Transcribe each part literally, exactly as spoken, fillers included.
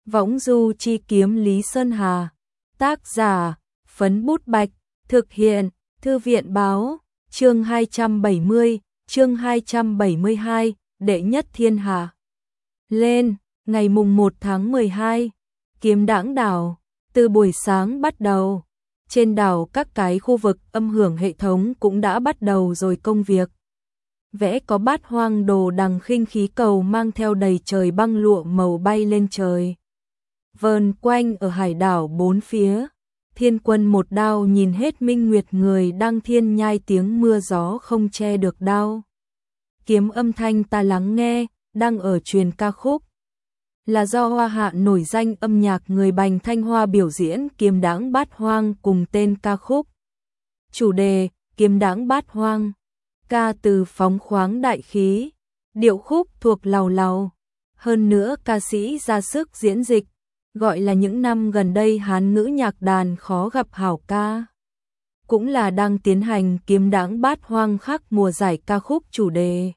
Võng du chi kiếm Lý Sơn Hà. Tác giả, Phấn Bút Bạch. Thực hiện, Thư viện Báo. Chương hai trăm bảy mươi, chương hai trăm bảy mươi hai, đệ nhất thiên hạ. Lên, ngày mùng một tháng mười hai, Kiếm Đãng đảo. Từ buổi sáng bắt đầu, trên đảo các cái khu vực âm hưởng hệ thống cũng đã bắt đầu rồi công việc. Vẽ có bát hoang đồ đằng khinh khí cầu mang theo đầy trời băng lụa màu bay lên trời. Vờn quanh ở hải đảo bốn phía, Thiên Quân một đao nhìn hết minh nguyệt người đang thiên nhai, tiếng mưa gió không che được đao. Kiếm âm thanh ta lắng nghe, đang ở truyền ca khúc. Là do Hoa Hạ nổi danh âm nhạc người Bành Thanh Hoa biểu diễn Kiếm Đãng Bát Hoang cùng tên ca khúc. Chủ đề, Kiếm Đãng Bát Hoang. Ca từ phóng khoáng đại khí, điệu khúc thuộc lầu lầu. Hơn nữa ca sĩ ra sức diễn dịch, gọi là những năm gần đây Hán ngữ nhạc đàn khó gặp hảo ca. Cũng là đang tiến hành Kiếm Đãng Bát Hoang khắc mùa giải ca khúc chủ đề.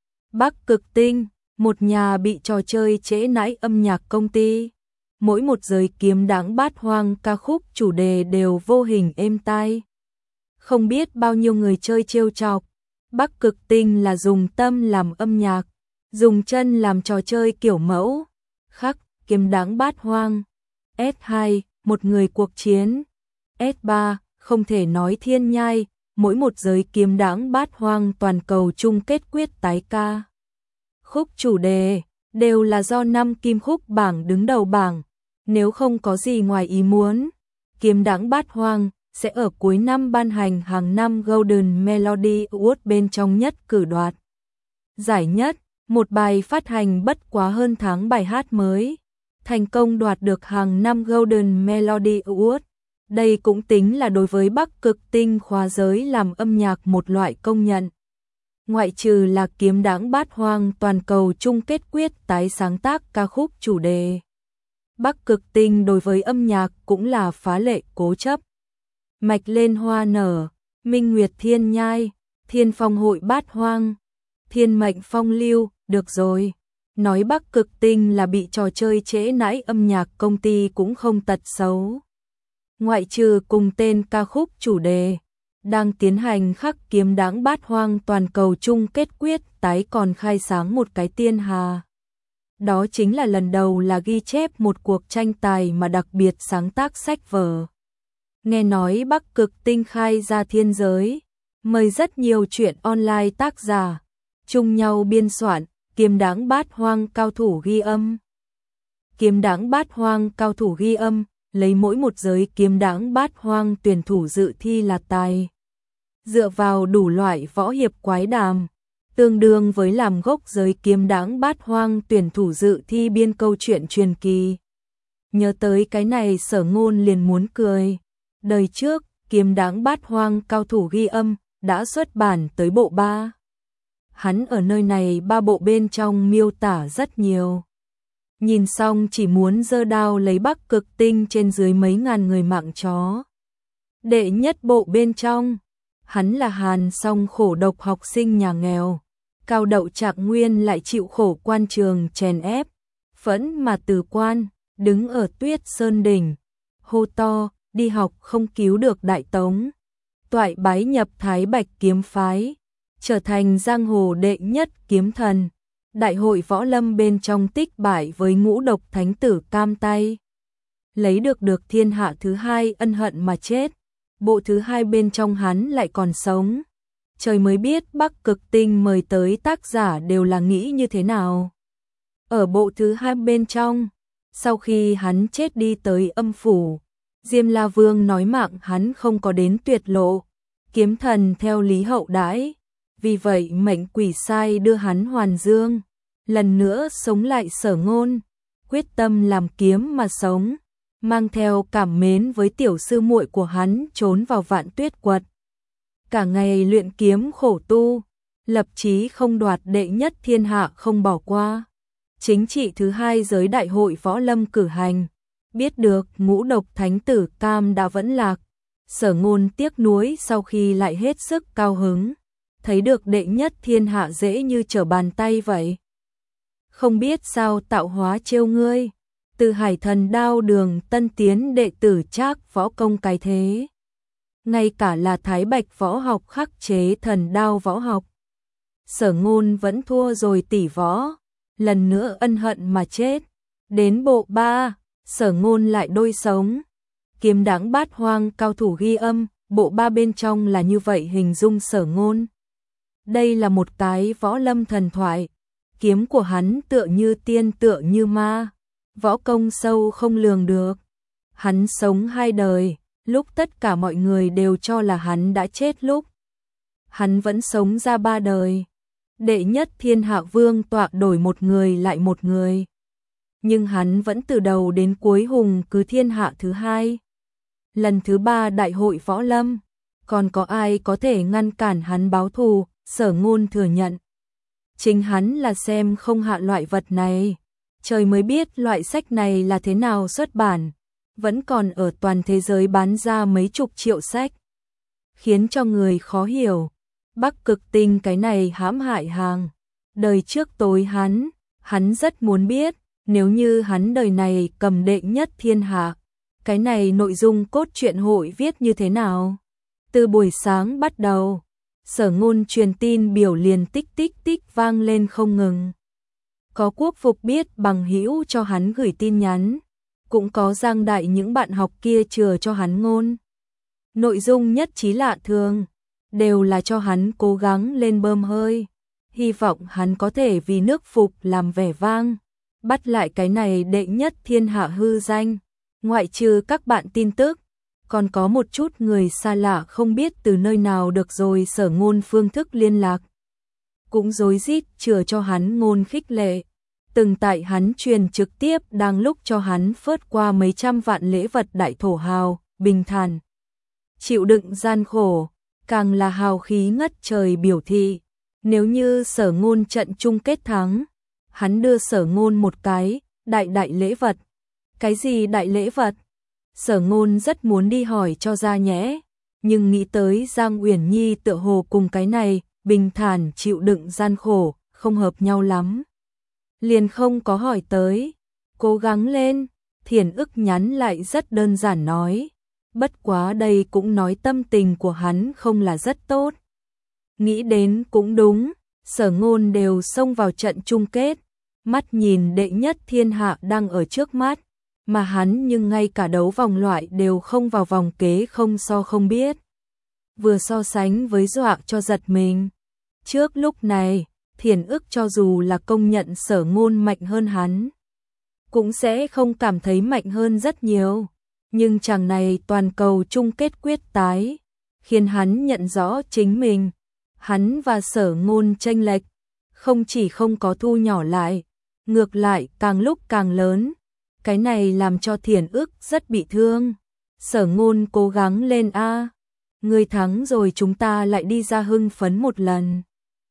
Bắc Cực Tinh, một nhà bị trò chơi trễ nãi âm nhạc công ty. Mỗi một giới Kiếm Đãng Bát Hoang ca khúc chủ đề đều vô hình êm tai. Không biết bao nhiêu người chơi trêu chọc. Bắc Cực Tinh là dùng tâm làm âm nhạc, dùng chân làm trò chơi kiểu mẫu. Khắc, Kiếm Đãng Bát Hoang. ét hai, một người cuộc chiến. ét ba, không thể nói thiên nhai, mỗi một giới Kiếm Đãng Bát Hoang toàn cầu chung kết quyết tái ca. Khúc chủ đề, đều là do năm kim khúc bảng đứng đầu bảng. Nếu không có gì ngoài ý muốn, Kiếm Đãng Bát Hoang sẽ ở cuối năm ban hành hàng năm Golden Melody Award bên trong nhất cử đoạt giải nhất, một bài phát hành bất quá hơn tháng bài hát mới, thành công đoạt được hàng năm Golden Melody Award. Đây cũng tính là đối với Bắc Cực Tinh khóa giới làm âm nhạc một loại công nhận. Ngoại trừ là Kiếm Đãng Bát Hoang toàn cầu chung kết quyết tái sáng tác ca khúc chủ đề, Bắc Cực Tinh đối với âm nhạc cũng là phá lệ cố chấp. Mạch lên hoa nở, minh nguyệt thiên nhai, thiên phong hội bát hoang, thiên mệnh phong lưu, được rồi. Nói Bắc Cực Tinh là bị trò chơi trễ nãi âm nhạc công ty cũng không tật xấu. Ngoại trừ cùng tên ca khúc chủ đề, đang tiến hành khắc Kiếm Đãng Bát Hoang toàn cầu chung kết quyết tái còn khai sáng một cái tiên hà. Đó chính là lần đầu là ghi chép một cuộc tranh tài mà đặc biệt sáng tác sách vở. Nghe nói Bắc Cực Tinh khai ra thiên giới, mời rất nhiều truyện online tác giả, chung nhau biên soạn, Kiếm Đãng Bát Hoang cao thủ ghi âm. Kiếm Đãng Bát Hoang cao thủ ghi âm, lấy mỗi một giới Kiếm Đãng Bát Hoang tuyển thủ dự thi là tài. Dựa vào đủ loại võ hiệp quái đàm, tương đương với làm gốc giới Kiếm Đãng Bát Hoang tuyển thủ dự thi biên câu chuyện truyền kỳ. Nhớ tới cái này Sở Ngôn liền muốn cười. Đời trước, Kiếm Đãng Bát Hoang cao thủ ghi âm đã xuất bản tới bộ ba. Hắn ở nơi này ba bộ bên trong miêu tả rất nhiều. Nhìn xong chỉ muốn giơ đao lấy Bắc Cực Tinh trên dưới mấy ngàn người mạng chó. Đệ nhất bộ bên trong, hắn là Hàn song khổ độc học sinh nhà nghèo. Cao đậu Trạc Nguyên lại chịu khổ quan trường chèn ép. Phẫn mà từ quan, đứng ở Tuyết Sơn Đỉnh, hô to, đi học không cứu được Đại Tống. Toại bái nhập Thái Bạch kiếm phái, trở thành giang hồ đệ nhất kiếm thần. Đại hội võ lâm bên trong tích bại với ngũ độc thánh tử cam tay. Lấy được được thiên hạ thứ hai ân hận mà chết. Bộ thứ hai bên trong hắn lại còn sống. Trời mới biết Bắc Cực Tinh mời tới tác giả đều là nghĩ như thế nào. Ở bộ thứ hai bên trong, sau khi hắn chết đi tới âm phủ, Diêm La Vương nói mạng hắn không có đến tuyệt lộ, kiếm thần theo lý hậu đãi, vì vậy mệnh quỷ sai đưa hắn hoàn dương, lần nữa sống lại Sở Ngôn, quyết tâm làm kiếm mà sống, mang theo cảm mến với tiểu sư muội của hắn trốn vào Vạn Tuyết Quật. Cả ngày luyện kiếm khổ tu, lập chí không đoạt đệ nhất thiên hạ không bỏ qua. Chính trị thứ hai giới đại hội võ lâm cử hành. Biết được ngũ độc thánh tử cam đã vẫn lạc, Sở Ngôn tiếc nuối sau khi lại hết sức cao hứng, thấy được đệ nhất thiên hạ dễ như trở bàn tay vậy. Không biết sao tạo hóa trêu ngươi, từ Hải Thần Đao Đường tân tiến đệ tử Trác võ công cái thế. Ngay cả là Thái Bạch võ học khắc chế thần đao võ học. Sở Ngôn vẫn thua rồi tỷ võ, lần nữa ân hận mà chết. Đến bộ ba, Sở Ngôn lại đôi sống. Kiếm Đãng Bát Hoang cao thủ ghi âm, bộ ba bên trong là như vậy hình dung Sở Ngôn. Đây là một cái võ lâm thần thoại, kiếm của hắn tựa như tiên tựa như ma, võ công sâu không lường được. Hắn sống hai đời, lúc tất cả mọi người đều cho là hắn đã chết lúc. Hắn vẫn sống ra ba đời. Đệ nhất thiên hạ vương tọa đổi một người lại một người. Nhưng hắn vẫn từ đầu đến cuối hùng cứ thiên hạ thứ hai. Lần thứ ba đại hội võ lâm, còn có ai có thể ngăn cản hắn báo thù, Sở Ngôn thừa nhận. Chính hắn là xem không hạ loại vật này. Trời mới biết loại sách này là thế nào xuất bản, vẫn còn ở toàn thế giới bán ra mấy chục triệu sách. Khiến cho người khó hiểu. Bắc Cực Tinh cái này hãm hại hàng. Đời trước tối hắn, hắn rất muốn biết, nếu như hắn đời này cầm đệ nhất thiên hạ, cái này nội dung cốt truyện hội viết như thế nào? Từ buổi sáng bắt đầu, Sở Ngôn truyền tin biểu liền tích tích tích vang lên không ngừng. Có quốc phục biết bằng hữu cho hắn gửi tin nhắn, cũng có giang đại những bạn học kia chừa cho hắn ngôn. Nội dung nhất trí lạ thường, đều là cho hắn cố gắng lên bơm hơi, hy vọng hắn có thể vì nước phục làm vẻ vang, bắt lại cái này đệ nhất thiên hạ hư danh. Ngoại trừ các bạn tin tức, còn có một chút người xa lạ không biết từ nơi nào được rồi Sở Ngôn phương thức liên lạc. Cũng rối rít chừa cho hắn ngôn khích lệ. Từng tại hắn truyền trực tiếp đang lúc cho hắn phớt qua mấy trăm vạn lễ vật đại thổ hào, bình thản. Chịu đựng gian khổ, càng là hào khí ngất trời biểu thị. Nếu như Sở Ngôn trận chung kết thắng, hắn đưa Sở Ngôn một cái đại đại lễ vật. Cái gì đại lễ vật? Sở Ngôn rất muốn đi hỏi cho ra nhẽ, nhưng nghĩ tới Giang Uyển Nhi tựa hồ cùng cái này, bình thản chịu đựng gian khổ, không hợp nhau lắm. Liền không có hỏi tới. Cố gắng lên, Thiển Ức nhắn lại rất đơn giản nói. Bất quá đây cũng nói tâm tình của hắn không là rất tốt. Nghĩ đến cũng đúng, Sở Ngôn đều xông vào trận chung kết, mắt nhìn đệ nhất thiên hạ đang ở trước mắt, mà hắn nhưng ngay cả đấu vòng loại đều không vào vòng kế không so không biết. Vừa so sánh với dọa cho giật mình. Trước lúc này, Thiển Ức cho dù là công nhận Sở Ngôn mạnh hơn hắn, cũng sẽ không cảm thấy mạnh hơn rất nhiều. Nhưng chàng này toàn cầu chung kết quyết tái, khiến hắn nhận rõ chính mình. Hắn và Sở Ngôn chênh lệch, không chỉ không có thu nhỏ lại, ngược lại càng lúc càng lớn. Cái này làm cho Thiển Ức rất bị thương. Sở Ngôn cố gắng lên a, ngươi thắng rồi chúng ta lại đi ra hưng phấn một lần.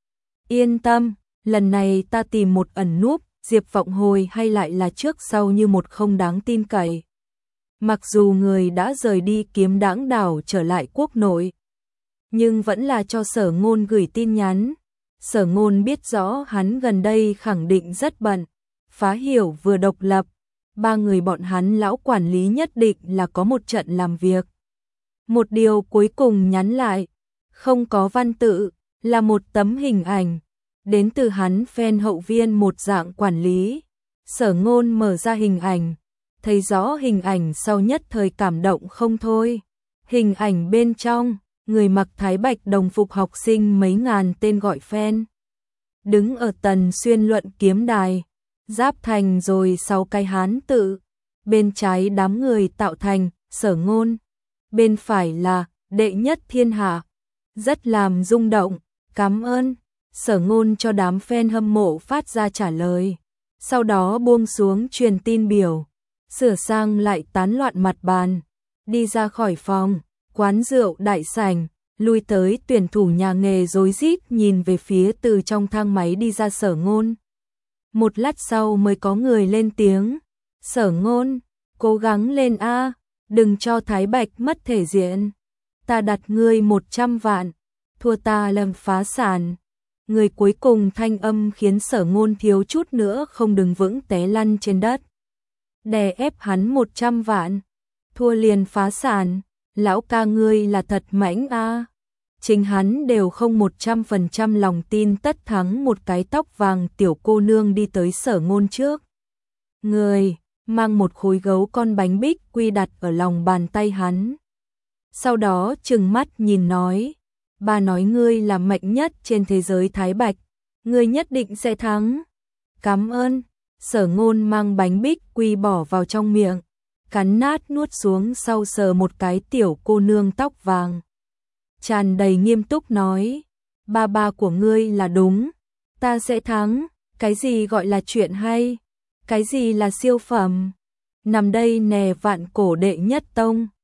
Yên tâm, lần này ta tìm một ẩn núp, Diệp Vọng Hồi hay lại là trước sau như một không đáng tin cậy. Mặc dù người đã rời đi Kiếm Đãng đảo trở lại quốc nội, nhưng vẫn là cho Sở Ngôn gửi tin nhắn. Sở Ngôn biết rõ hắn gần đây khẳng định rất bận, Phá Hiểu vừa độc lập, ba người bọn hắn lão quản lý nhất định là có một trận làm việc. Một điều cuối cùng nhắn lại, không có văn tự, là một tấm hình ảnh, đến từ hắn fan hậu viên một dạng quản lý. Sở Ngôn mở ra hình ảnh, thấy rõ hình ảnh sau nhất thời cảm động không thôi. Hình ảnh bên trong, người mặc thái bạch đồng phục học sinh mấy ngàn tên gọi fan. Đứng ở Tần Xuyên luận kiếm đài, giáp thành rồi sáu cái hán tự. Bên trái đám người tạo thành Sở Ngôn, bên phải là đệ nhất thiên hạ. Rất làm rung động, cảm ơn. Sở Ngôn cho đám fan hâm mộ phát ra trả lời. Sau đó buông xuống truyền tin biểu, sửa sang lại tán loạn mặt bàn, đi ra khỏi phòng, quán rượu đại sảnh, lui tới tuyển thủ nhà nghề rối rít nhìn về phía từ trong thang máy đi ra Sở Ngôn. Một lát sau mới có người lên tiếng, Sở Ngôn, cố gắng lên a, đừng cho Thái Bạch mất thể diện. Ta đặt ngươi một trăm vạn, thua ta làm phá sản. Người cuối cùng thanh âm khiến Sở Ngôn thiếu chút nữa không đứng vững té lăn trên đất. đè ép hắn một trăm vạn, thua liền phá sản, lão ca ngươi là thật mãnh a. Chính hắn đều không một trăm phần trăm lòng tin tất thắng một cái tóc vàng tiểu cô nương đi tới Sở Ngôn trước. Người, mang một khối gấu con bánh bích quy đặt ở lòng bàn tay hắn. Sau đó trừng mắt nhìn nói, ba nói ngươi là mạnh nhất trên thế giới Thái Bạch, ngươi nhất định sẽ thắng. Cảm ơn. Sở Ngôn mang bánh bích quy bỏ vào trong miệng, cắn nát nuốt xuống sau sờ một cái tiểu cô nương tóc vàng. Tràn đầy nghiêm túc nói, ba ba của ngươi là đúng, ta sẽ thắng, cái gì gọi là chuyện hay, cái gì là siêu phẩm, nằm đây nè vạn cổ đệ nhất tông.